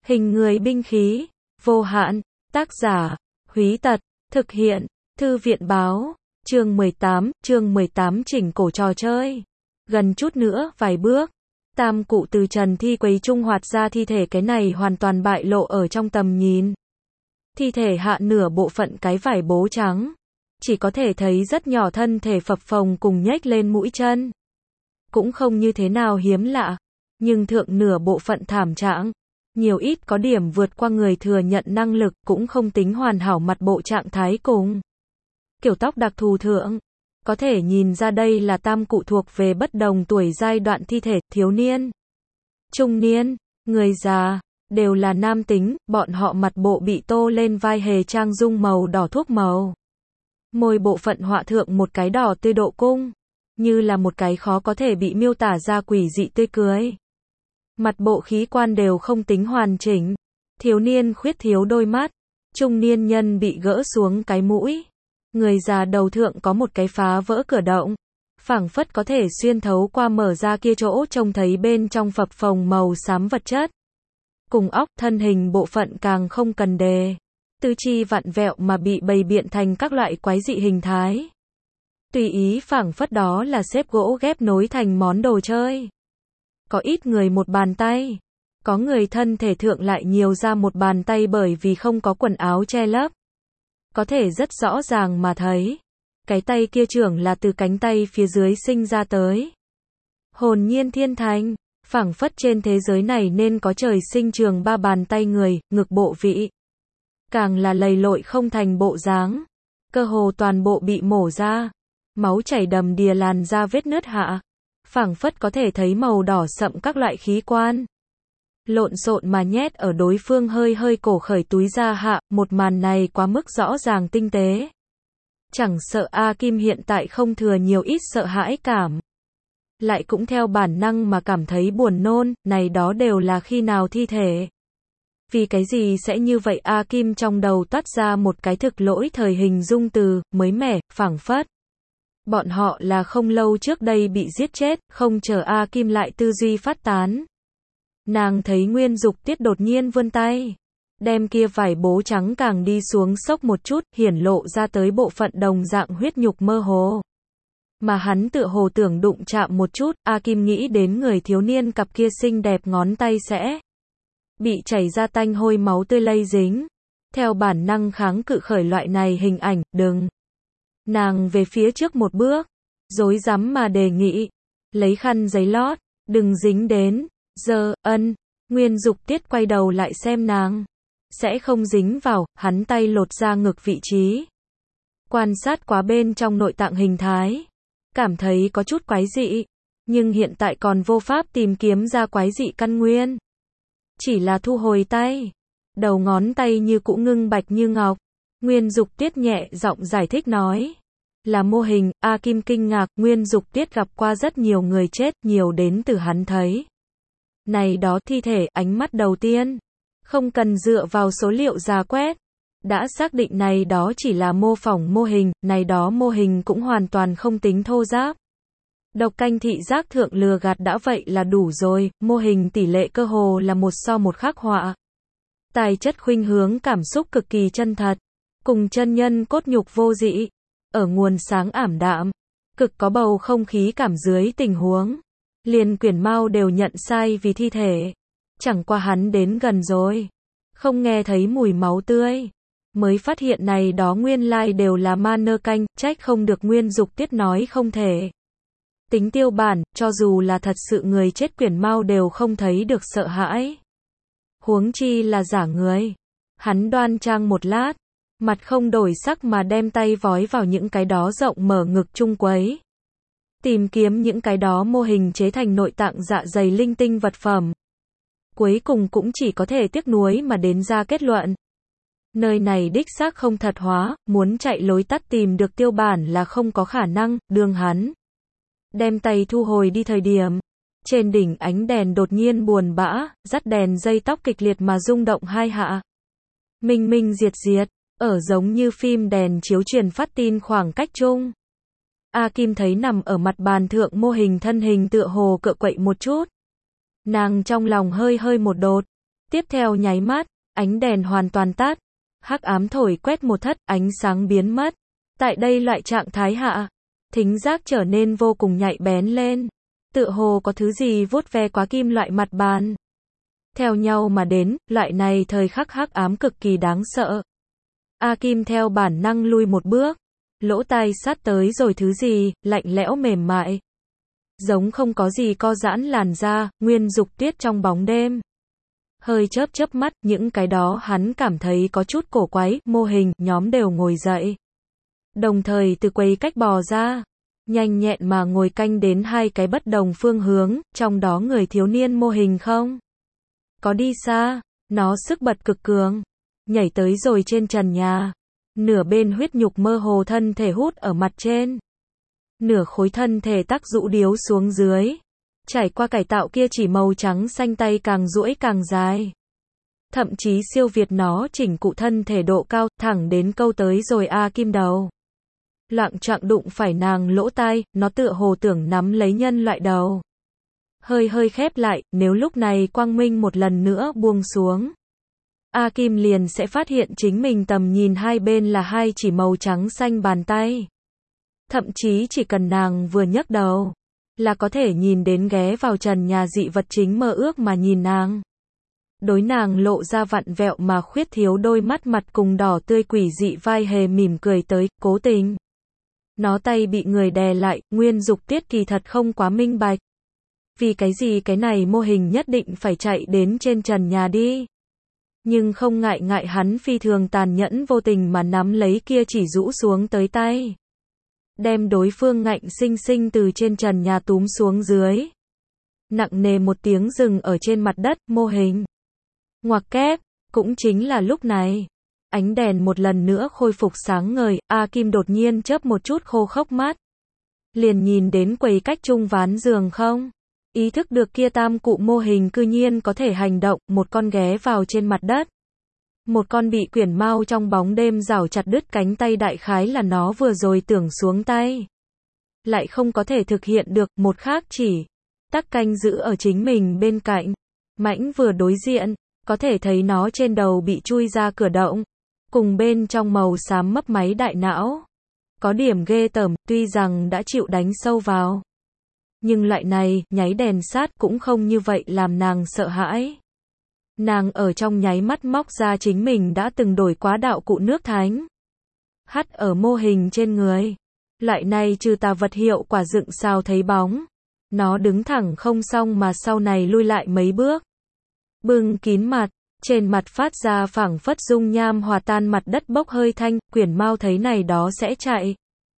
Hình người binh khí, vô hạn, tác giả, Húy Tật, thực hiện, Thư viện báo, chương 18 chỉnh cổ trò chơi. Gần chút nữa, vài bước, tam cụ từ trần thi quấy trung hoạt ra thi thể, cái này hoàn toàn bại lộ ở trong tầm nhìn. Thi thể hạ nửa bộ phận cái vải bố trắng, chỉ có thể thấy rất nhỏ thân thể phập phồng cùng nhếch lên mũi chân. Cũng không như thế nào hiếm lạ, nhưng thượng nửa bộ phận thảm trạng, nhiều ít có điểm vượt qua người thừa nhận năng lực, cũng không tính hoàn hảo mặt bộ trạng thái cùng kiểu tóc đặc thù thượng. Có thể nhìn ra đây là tam cụ thuộc về bất đồng tuổi giai đoạn thi thể, thiếu niên, trung niên, người già, đều là nam tính, bọn họ mặt bộ bị tô lên vai hề trang dung màu đỏ thuốc màu. Môi bộ phận họa thượng một cái đỏ tươi độ cung, như là một cái khó có thể bị miêu tả ra quỷ dị tươi cười. Mặt bộ khí quan đều không tính hoàn chỉnh, thiếu niên khuyết thiếu đôi mắt, trung niên nhân bị gỡ xuống cái mũi, người già đầu thượng có một cái phá vỡ cửa động, phảng phất có thể xuyên thấu qua mở ra kia chỗ trông thấy bên trong phập phồng màu xám vật chất. Cùng óc, thân hình bộ phận càng không cần đề, tứ chi vặn vẹo mà bị bày biện thành các loại quái dị hình thái. Tùy ý phảng phất đó là xếp gỗ ghép nối thành món đồ chơi. Có ít người một bàn tay, có người thân thể thượng lại nhiều ra một bàn tay bởi vì không có quần áo che lấp. Có thể rất rõ ràng mà thấy, cái tay kia trưởng là từ cánh tay phía dưới sinh ra tới. Hồn nhiên thiên thành, phảng phất trên thế giới này nên có trời sinh trường ba bàn tay người, ngực bộ vị. Càng là lầy lội không thành bộ dáng, cơ hồ toàn bộ bị mổ ra, máu chảy đầm đìa làn da vết nứt hạ. Phảng phất có thể thấy màu đỏ sậm các loại khí quan. Lộn xộn mà nhét ở đối phương hơi cổ khởi túi ra hạ, một màn này quá mức rõ ràng tinh tế. Chẳng sợ A Kim hiện tại không thừa nhiều ít sợ hãi cảm. Lại cũng theo bản năng mà cảm thấy buồn nôn, này đó đều là khi nào thi thể. Vì cái gì sẽ như vậy? A Kim trong đầu toát ra một cái thực lỗi thời hình dung từ, mới mẻ, phảng phất. Bọn họ là không lâu trước đây bị giết chết, không chờ A Kim lại tư duy phát tán. Nàng thấy Nguyên Dục Tiết đột nhiên vươn tay, đem kia vải bố trắng càng đi xuống xốc một chút, hiển lộ ra tới bộ phận đồng dạng huyết nhục mơ hồ. Mà hắn tựa hồ tưởng đụng chạm một chút, A Kim nghĩ đến người thiếu niên cặp kia xinh đẹp ngón tay sẽ bị chảy ra tanh hôi máu tươi lây dính. Theo bản năng kháng cự khởi loại này hình ảnh, đừng. Nàng về phía trước một bước, rối rắm mà đề nghị, lấy khăn giấy lót, đừng dính đến, Nguyên Dục Tiết quay đầu lại xem nàng, sẽ không dính vào, hắn tay lột ra ngực vị trí. Quan sát quá bên trong nội tạng hình thái, cảm thấy có chút quái dị, nhưng hiện tại còn vô pháp tìm kiếm ra quái dị căn nguyên. Chỉ là thu hồi tay, đầu ngón tay như cũ ngưng bạch như ngọc. Nguyên Dục Tiết nhẹ giọng giải thích nói, là mô hình. A Kim kinh ngạc, Nguyên Dục Tiết gặp qua rất nhiều người chết, nhiều đến từ hắn thấy. Này đó thi thể, ánh mắt đầu tiên, không cần dựa vào số liệu rà quét, đã xác định này đó chỉ là mô phỏng mô hình, này đó mô hình cũng hoàn toàn không tính thô ráp. Độc canh thị giác thượng lừa gạt đã vậy là đủ rồi, mô hình tỷ lệ cơ hồ là một so một khắc họa. Tài chất khuynh hướng cảm xúc cực kỳ chân thật, cùng chân nhân cốt nhục vô dị, ở nguồn sáng ảm đạm, cực có bầu không khí cảm dưới tình huống. Liền Quyển Mao đều nhận sai vì thi thể. Chẳng qua hắn đến gần rồi, không nghe thấy mùi máu tươi, mới phát hiện này đó nguyên lai đều là ma nơ canh, trách không được Nguyên Dục Tiết nói không thể. Tính tiêu bản, cho dù là thật sự người chết Quyển Mao đều không thấy được sợ hãi. Huống chi là giả người. Hắn đoan trang một lát, mặt không đổi sắc mà đem tay vói vào những cái đó rộng mở ngực chung quấy. Tìm kiếm những cái đó mô hình chế thành nội tạng dạ dày linh tinh vật phẩm. Cuối cùng cũng chỉ có thể tiếc nuối mà đến ra kết luận. Nơi này đích xác không thật hóa, muốn chạy lối tắt tìm được tiêu bản là không có khả năng, đương hắn đem tay thu hồi đi thời điểm. Trên đỉnh ánh đèn đột nhiên buồn bã, dắt đèn dây tóc kịch liệt mà rung động hai hạ. Minh minh diệt diệt, ở giống như phim đèn chiếu truyền phát tin khoảng cách chung. A Kim thấy nằm ở mặt bàn thượng mô hình thân hình tựa hồ cựa quậy một chút. Nàng trong lòng hơi một đột, Tiếp theo nháy mắt, ánh đèn hoàn toàn tắt. Hắc ám thổi quét một thất, ánh sáng biến mất. Tại đây loại trạng thái hạ, thính giác trở nên vô cùng nhạy bén lên. Tựa hồ có thứ gì vuốt ve quá kim loại mặt bàn. Theo nhau mà đến, loại này thời khắc hắc ám cực kỳ đáng sợ. A Kim theo bản năng lui một bước. Lỗ tai sát tới rồi thứ gì, lạnh lẽo mềm mại. Giống không có gì co giãn làn da, Nguyên Dục Tuyết trong bóng đêm. Hơi chớp chớp mắt, những cái đó hắn cảm thấy có chút cổ quái, mô hình, nhóm đều ngồi dậy. Đồng thời từ quầy cách bò ra. Nhanh nhẹn mà ngồi canh đến hai cái bất đồng phương hướng, trong đó người thiếu niên mô hình không có đi xa, nó sức bật cực cường, nhảy tới rồi trên trần nhà, nửa bên huyết nhục mơ hồ thân thể hút ở mặt trên, nửa khối thân thể tắc rũ điếu xuống dưới, trải qua cải tạo kia chỉ màu trắng xanh tay càng duỗi càng dài, thậm chí siêu việt nó chỉnh cụ thân thể độ cao, thẳng đến câu tới rồi A Kim đầu. Loạng choạng đụng phải nàng lỗ tai, nó tựa hồ tưởng nắm lấy nhân loại đầu. Hơi hơi khép lại, nếu lúc này quang minh một lần nữa buông xuống. A Kim liền sẽ phát hiện chính mình tầm nhìn hai bên là hai chỉ màu trắng xanh bàn tay. Thậm chí chỉ cần nàng vừa nhấc đầu, là có thể nhìn đến ghé vào trần nhà dị vật chính mơ ước mà nhìn nàng. Đối nàng lộ ra vặn vẹo mà khuyết thiếu đôi mắt mặt cùng đỏ tươi quỷ dị vai hề mỉm cười tới, cố tình. Nó tay bị người đè lại, Nguyên Dục Tuyết kỳ thật không quá minh bạch. Vì cái gì cái này mô hình nhất định phải chạy đến trên trần nhà đi. Nhưng không ngại hắn phi thường tàn nhẫn vô tình mà nắm lấy kia chỉ rũ xuống tới tay. Đem đối phương ngạnh sinh sinh từ trên trần nhà túm xuống dưới. Nặng nề một tiếng dừng ở trên mặt đất, mô hình. Ngoặc kép, cũng chính là lúc này. Ánh đèn một lần nữa khôi phục sáng ngời, A Kim đột nhiên chớp một chút khô khốc mắt. Liền nhìn đến quầy cách chung ván giường không? Ý thức được kia tam cụ mô hình cư nhiên có thể hành động, một con ghé vào trên mặt đất. Một con bị quyển mau trong bóng đêm rảo chặt đứt cánh tay đại khái là nó vừa rồi tưởng xuống tay. Lại không có thể thực hiện được, một khác chỉ. Tắc canh giữ ở chính mình bên cạnh. Mãnh vừa đối diện, có thể thấy nó trên đầu bị chui ra cửa động. Cùng bên trong màu xám mấp máy đại não. Có điểm ghê tởm, tuy rằng đã chịu đánh sâu vào. Nhưng loại này, nháy đèn sát cũng không như vậy làm nàng sợ hãi. Nàng ở trong nháy mắt móc ra chính mình đã từng đổi quá đạo cụ nước thánh. Hắt ở mô hình trên người. Loại này trừ tà vật hiệu quả dựng sao thấy bóng. Nó đứng thẳng không xong mà sau này lui lại mấy bước. Bưng kín mặt. Trên mặt phát ra phảng phất dung nham hòa tan mặt đất bốc hơi thanh, quyển mau thấy này đó sẽ chạy.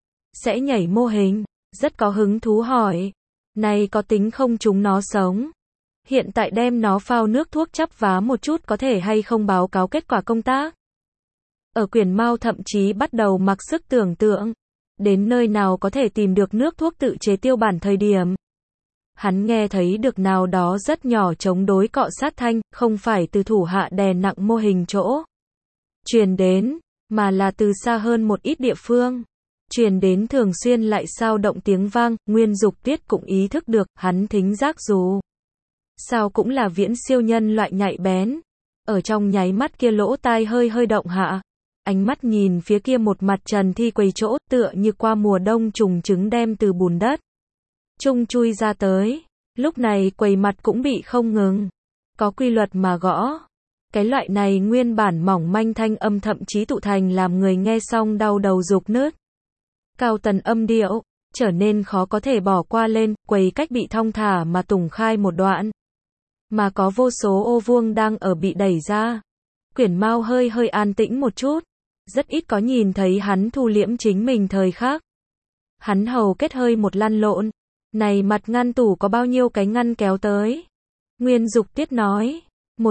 Sẽ nhảy mô hình, rất có hứng thú hỏi. Này có tính không chúng nó sống? Hiện tại đem nó phao nước thuốc chắp vá một chút có thể hay không báo cáo kết quả công tác? Ở quyển mau thậm chí bắt đầu mặc sức tưởng tượng. Đến nơi nào có thể tìm được nước thuốc tự chế tiêu bản thời điểm. Hắn nghe thấy được nào đó rất nhỏ chống đối cọ sát thanh, không phải từ thủ hạ đè nặng mô hình chỗ. Truyền đến, mà là từ xa hơn một ít địa phương. Truyền đến thường xuyên lại sao động tiếng vang, Nguyên Dục Tuyết cũng ý thức được, hắn thính giác dù. Sao cũng là viễn siêu nhân loại nhạy bén. Ở trong nháy mắt kia lỗ tai hơi hơi động hạ. Ánh mắt nhìn phía kia một mặt trần thi quầy chỗ, tựa như qua mùa đông trùng trứng đem từ bùn đất chung chui ra tới. Lúc này quầy mặt cũng bị không ngừng. Có quy luật mà gõ. Cái loại này nguyên bản mỏng manh thanh âm thậm chí tụ thành làm người nghe xong đau đầu rục nứt. Cao tần âm điệu, trở nên khó có thể bỏ qua lên, quầy cách bị thong thả mà tùng khai một đoạn. Mà có vô số ô vuông đang ở bị đẩy ra. Quyển mau hơi hơi an tĩnh một chút. Rất ít có nhìn thấy hắn thu liễm chính mình thời khắc. Hắn hầu kết hơi một lăn lộn. Này mặt ngăn tủ có bao nhiêu cái ngăn kéo tới? Nguyên Dục Tuyết nói.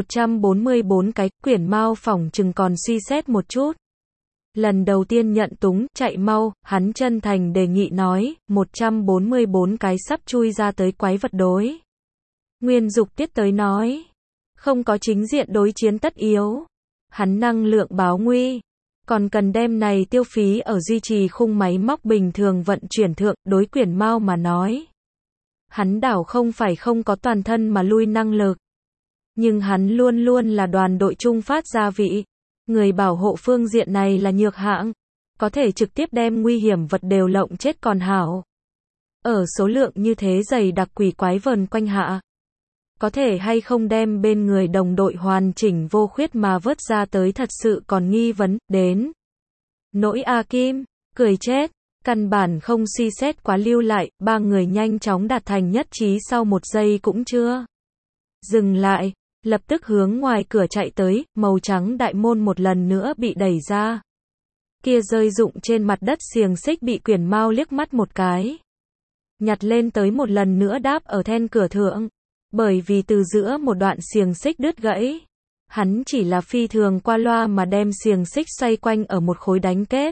144 cái, quyển mau phỏng chừng còn suy xét một chút. Lần đầu tiên nhận túng, chạy mau, hắn chân thành đề nghị nói, 144 cái sắp chui ra tới quái vật đối. Nguyên Dục Tuyết tới nói. Không có chính diện đối chiến tất yếu. Hắn năng lượng báo nguy. Còn cần đem này tiêu phí ở duy trì khung máy móc bình thường vận chuyển thượng, đối quyển mau mà nói. Hắn đảo không phải không có toàn thân mà lui năng lực. Nhưng hắn luôn luôn là đoàn đội chung phát ra vị. Người bảo hộ phương diện này là nhược hạng. Có thể trực tiếp đem nguy hiểm vật đều lộng chết còn hảo. Ở số lượng như thế dày đặc quỷ quái vờn quanh hạ. Có thể hay không đem bên người đồng đội hoàn chỉnh vô khuyết mà vớt ra tới thật sự còn nghi vấn, đến. Nỗi A Kim, cười chết, căn bản không suy xét quá lưu lại, ba người nhanh chóng đạt thành nhất trí sau 1 giây cũng chưa. Dừng lại, lập tức hướng ngoài cửa chạy tới, màu trắng đại môn một lần nữa bị đẩy ra. Kia rơi rụng trên mặt đất xiềng xích bị Quyển Mao liếc mắt một cái. Nhặt lên tới một lần nữa đáp ở then cửa thượng. Bởi vì từ giữa một đoạn xiềng xích đứt gãy. Hắn chỉ là phi thường qua loa mà đem xiềng xích xoay quanh ở một khối đánh kết.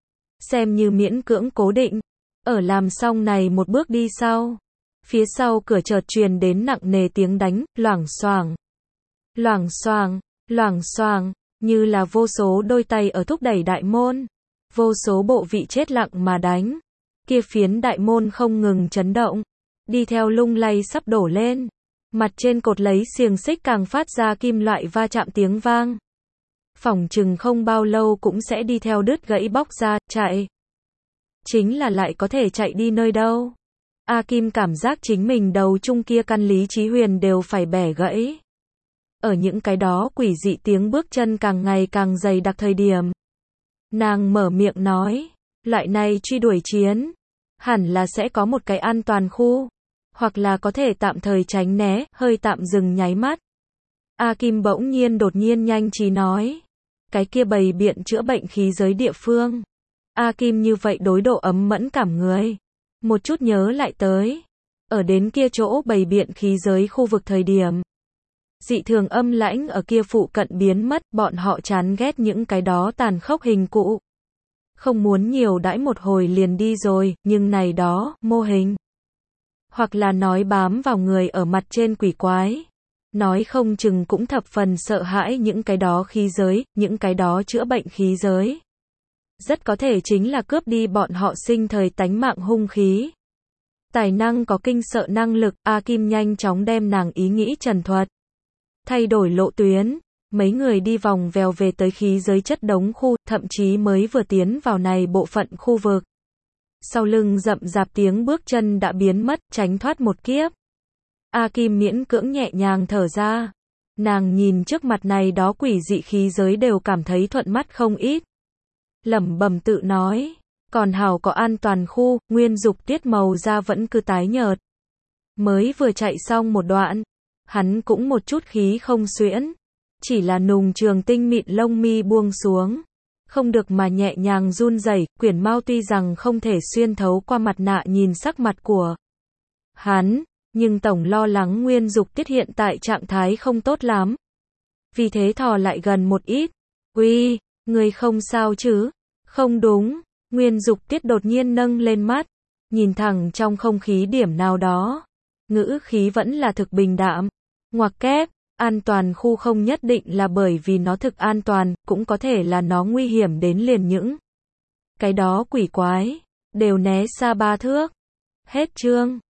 Xem như miễn cưỡng cố định. Ở làm xong này một bước đi sau. Phía sau cửa chợt truyền đến nặng nề tiếng đánh, loảng xoảng. Loảng xoảng, loảng xoảng, như là vô số đôi tay ở thúc đẩy đại môn. Vô số bộ vị chết lặng mà đánh. Kia phiến đại môn không ngừng chấn động. Đi theo lung lay sắp đổ lên. Mặt trên cột lấy xiềng xích càng phát ra kim loại va chạm tiếng vang. Phỏng chừng không bao lâu cũng sẽ đi theo đứt gãy bóc ra, chạy. Chính là lại có thể chạy đi nơi đâu. A Kim cảm giác chính mình đầu chung kia căn lý trí huyền đều phải bẻ gãy. Ở những cái đó quỷ dị tiếng bước chân càng ngày càng dày đặc thời điểm. Nàng mở miệng nói, loại này truy đuổi chiến, hẳn là sẽ có một cái an toàn khu. Hoặc là có thể tạm thời tránh né, hơi tạm dừng nháy mắt. A Kim bỗng nhiên đột nhiên nhanh trí nói. Cái kia bày biện chữa bệnh khí giới địa phương. A Kim như vậy đối độ ấm mẫn cảm người. Một chút nhớ lại tới. Ở đến kia chỗ bày biện khí giới khu vực thời điểm. Dị thường âm lãnh ở kia phụ cận biến mất, bọn họ chán ghét những cái đó tàn khốc hình cụ. Không muốn nhiều đãi một hồi liền đi rồi, nhưng này đó, mô hình. Hoặc là nói bám vào người ở mặt trên quỷ quái. Nói không chừng cũng thập phần sợ hãi những cái đó khí giới, những cái đó chữa bệnh khí giới. Rất có thể chính là cướp đi bọn họ sinh thời tánh mạng hung khí. Tài năng có kinh sợ năng lực, A Kim nhanh chóng đem nàng ý nghĩ trần thuật. Thay đổi lộ tuyến, mấy người đi vòng vèo về tới khí giới chất đống khu, thậm chí mới vừa tiến vào này bộ phận khu vực. Sau lưng rậm rạp tiếng bước chân đã biến mất, tránh thoát một kiếp. A Kim miễn cưỡng nhẹ nhàng thở ra. Nàng nhìn trước mặt này đó quỷ dị khí giới đều cảm thấy thuận mắt không ít. Lẩm bẩm tự nói, còn hảo có an toàn khu, Nguyên Dục Tiết màu da vẫn cứ tái nhợt. Mới vừa chạy xong một đoạn, hắn cũng một chút khí không xuyễn, chỉ là nùng trường tinh mịn lông mi buông xuống. Không được mà nhẹ nhàng run rẩy, Quyển Mao tuy rằng không thể xuyên thấu qua mặt nạ nhìn sắc mặt của hắn, nhưng tổng lo lắng Nguyên Dục Tiết hiện tại trạng thái không tốt lắm. Vì thế thò lại gần một ít. Uy, người không sao chứ? Không đúng. Nguyên Dục Tiết đột nhiên nâng lên mắt, nhìn thẳng trong không khí điểm nào đó. Ngữ khí vẫn là thực bình đạm. Ngoặc kép, an toàn khu không nhất định là bởi vì nó thực an toàn, cũng có thể là nó nguy hiểm đến liền những cái đó quỷ quái, đều né xa 3 thước. Hết chương.